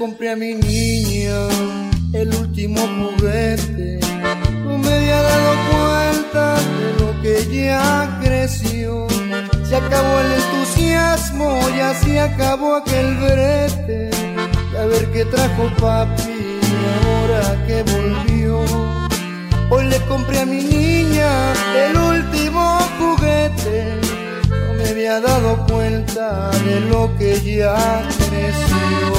compré a mi niña el último juguete. No me había dado cuenta de lo que ya creció. Se acabó el entusiasmo, ya se acabó aquel brete. Y a ver qué trajo papi ahora que volvió. Hoy le compré a mi niña el último juguete. No me había dado cuenta de lo que ya creció.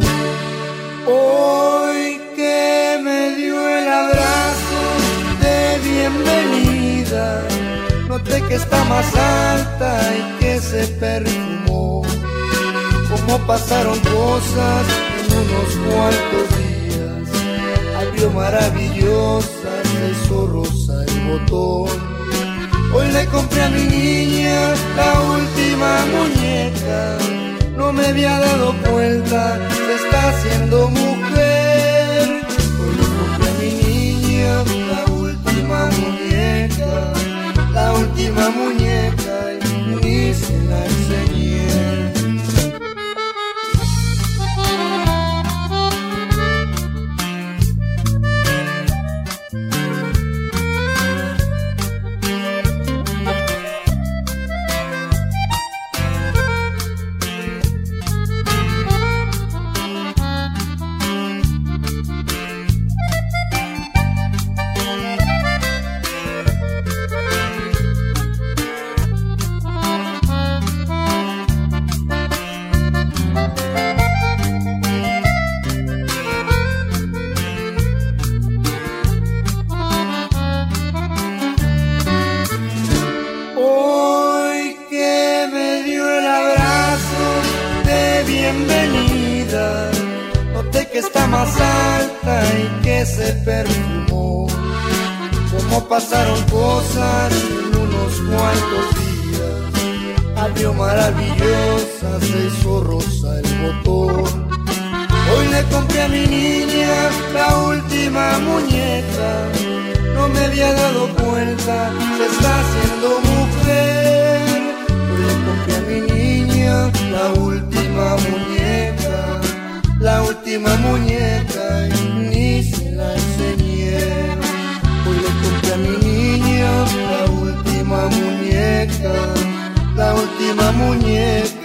Hoy que me dio el abrazo de bienvenida, noté que está más alta y que se perfumó. Como pasaron cosas en unos cuantos días, abrió maravillosa, se hizo rosa el botón. Hoy le compré a mi niña la última muñeca. No me había dado cuenta, se está haciendo mujer. Hoy le compré a mi niña la última muñeca. La última muñeca y ni se la enseñé. Bienvenida, noté que está más alta y que se perfumó. Como pasaron cosas en unos cuantos días, abrió maravillosa, se hizo rosa el botón. Hoy le compré a mi niña la última muñeca. No me había dado cuenta, se está haciendo mujer. Hoy le compré a mi niña la última muñeca, la última muñeca y ni se la enseñé. Hoy le compré a mi niña la última muñeca, la última muñeca.